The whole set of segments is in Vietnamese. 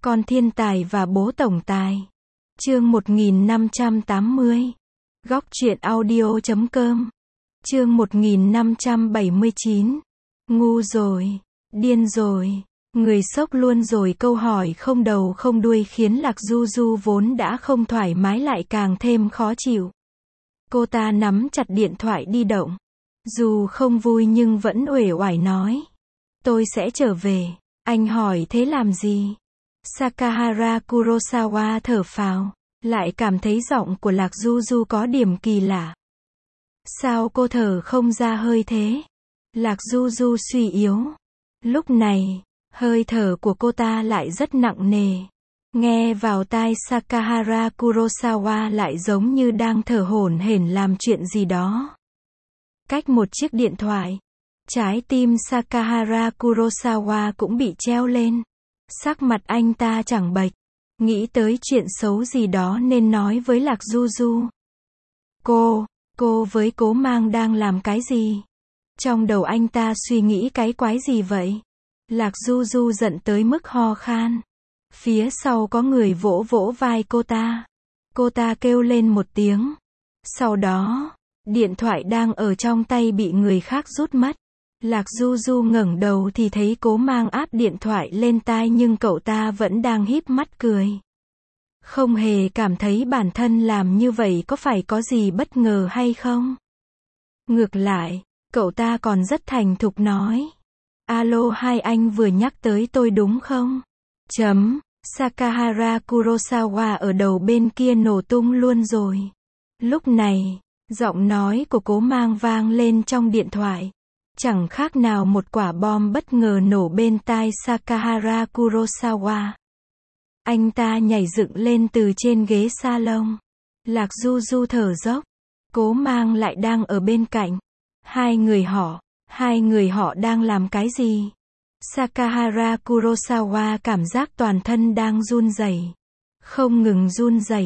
Con thiên tài và bố tổng tài. Chương 1580. Góc truyện audio.com. Chương 1579. Ngu rồi, điên rồi, người sốc luôn rồi. Câu hỏi không đầu không đuôi khiến Lạc Du Du vốn đã không thoải mái lại càng thêm khó chịu. Cô ta nắm chặt điện thoại di động. Dù không vui nhưng vẫn uể oải nói. Tôi sẽ trở về. Anh hỏi thế làm gì? Sakahara Kurosawa thở phào, lại cảm thấy giọng của Lạc Du Du có điểm kỳ lạ. Sao cô thở không ra hơi thế? Lạc Du Du suy yếu. Lúc này, hơi thở của cô ta lại rất nặng nề. Nghe vào tai Sakahara Kurosawa lại giống như đang thở hổn hển làm chuyện gì đó. Cách một chiếc điện thoại, trái tim Sakahara Kurosawa cũng bị treo lên. Sắc mặt anh ta chẳng bệch, nghĩ tới chuyện xấu gì đó nên nói với Lạc Du Du. Cô với Cố Mang đang làm cái gì? Trong đầu anh ta suy nghĩ cái quái gì vậy? Lạc Du Du giận tới mức ho khan. Phía sau có người vỗ vỗ vai cô ta. Cô ta kêu lên một tiếng. Sau đó, điện thoại đang ở trong tay bị người khác rút mất. Lạc Du Du ngẩng đầu thì thấy Cố Mang áp điện thoại lên tai nhưng cậu ta vẫn đang híp mắt cười. Không hề cảm thấy bản thân làm như vậy có phải có gì bất ngờ hay không? Ngược lại, cậu ta còn rất thành thục nói. Alo, hai anh vừa nhắc tới tôi đúng không? Sakahara Kurosawa ở đầu bên kia nổ tung luôn rồi. Lúc này, giọng nói của Cố Mang vang lên trong điện thoại. Chẳng khác nào một quả bom bất ngờ nổ bên tai Sakahara Kurosawa. Anh ta nhảy dựng lên từ trên ghế salon. Lạc Du Du thở dốc. Cố Mang lại đang ở bên cạnh. Hai người họ đang làm cái gì? Sakahara Kurosawa cảm giác toàn thân đang run rẩy, không ngừng run rẩy.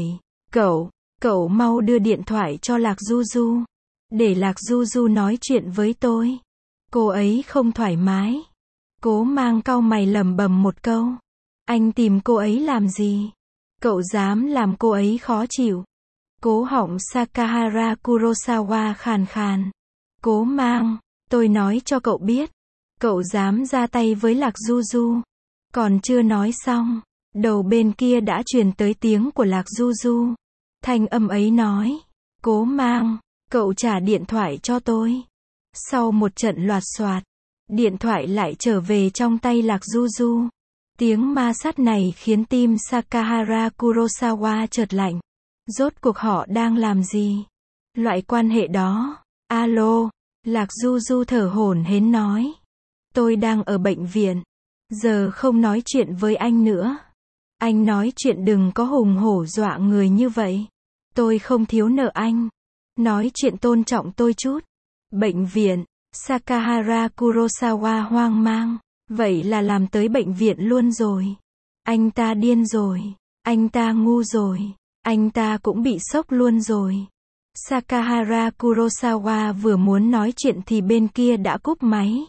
Cậu mau đưa điện thoại cho Lạc Du Du. Để Lạc Du Du nói chuyện với tôi. Cô ấy không thoải mái. Cố Mang cau mày lẩm bẩm một câu. Anh tìm cô ấy làm gì? Cậu dám làm cô ấy khó chịu. Cố họng Sakahara Kurosawa khàn khàn. Cố Mang, tôi nói cho cậu biết. Cậu dám ra tay với Lạc Du Du. Còn chưa nói xong, đầu bên kia đã truyền tới tiếng của Lạc Du Du. Thanh âm ấy nói. Cố Mang, cậu trả điện thoại cho tôi. Sau một trận loạt soạt, điện thoại lại trở về trong tay Lạc Du Du. Tiếng ma sát này khiến tim Sakahara Kurosawa chợt lạnh. Rốt cuộc họ đang làm gì? Loại quan hệ đó. Alo, Lạc Du Du thở hổn hển nói. Tôi đang ở bệnh viện. Giờ không nói chuyện với anh nữa. Anh nói chuyện đừng có hùng hổ dọa người như vậy. Tôi không thiếu nợ anh. Nói chuyện tôn trọng tôi chút. Bệnh viện. Sakahara Kurosawa hoang mang. Vậy là làm tới bệnh viện luôn rồi. Anh ta điên rồi. Anh ta ngu rồi. Anh ta cũng bị sốc luôn rồi. Sakahara Kurosawa vừa muốn nói chuyện thì bên kia đã cúp máy.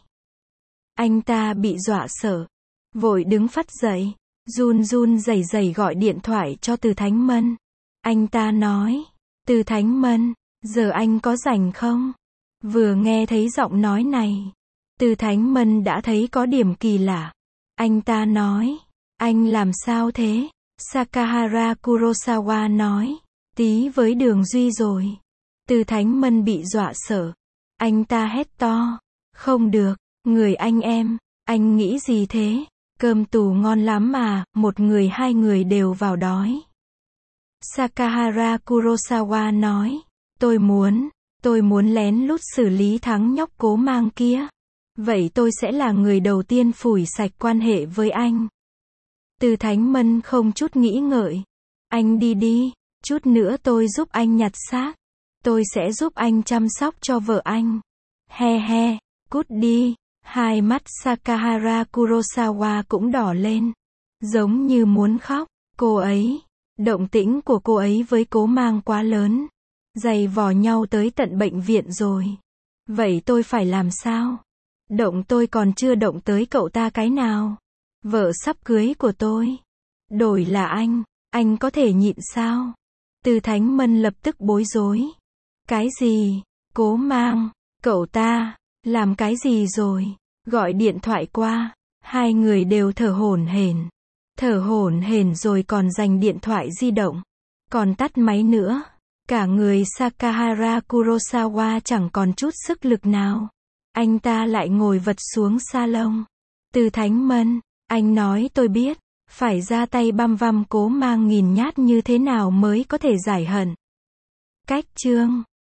Anh ta bị dọa sợ. Vội đứng phắt dậy. Run rẩy rẩy gọi điện thoại cho Từ Thánh Mân. Anh ta nói. Từ Thánh Mân, giờ anh có rảnh không? Vừa nghe thấy giọng nói này, Từ Thánh Mân đã thấy có điểm kỳ lạ. Anh ta nói. Anh làm sao thế? Sakahara Kurosawa nói. Tí với Đường Duy rồi. Từ Thánh Mân bị dọa sợ. Anh ta hét to. Không được, người anh em, anh nghĩ gì thế? Cơm tù ngon lắm mà, một người hai người đều vào đói. Sakahara Kurosawa nói. Tôi muốn lén lút xử lý thằng nhóc Cố Mang kia. Vậy tôi sẽ là người đầu tiên phủi sạch quan hệ với anh. Từ Thánh Mân không chút nghĩ ngợi. Anh đi, chút nữa tôi giúp anh nhặt xác. Tôi sẽ giúp anh chăm sóc cho vợ anh. He, cút đi. Hai mắt Sakahara Kurosawa cũng đỏ lên. Giống như muốn khóc. Động tĩnh của cô ấy với Cố Mang quá lớn. Giày vò nhau tới tận bệnh viện rồi. Vậy tôi phải làm sao? Tôi còn chưa động tới cậu ta cái nào. Vợ sắp cưới của tôi. Đổi là anh có thể nhịn sao? Từ Thánh Mân lập tức bối rối. Cái gì? Cố Mang, cậu ta, làm cái gì rồi? Gọi điện thoại qua, hai người đều thở hổn hển rồi còn giành điện thoại di động, còn tắt máy nữa. Cả người Sakahara Kurosawa chẳng còn chút sức lực nào. Anh ta lại ngồi vật xuống salon. Từ Thánh Mân, anh nói tôi biết, phải ra tay băm văm Cố Mang nghìn nhát như thế nào mới có thể giải hận. Cách chương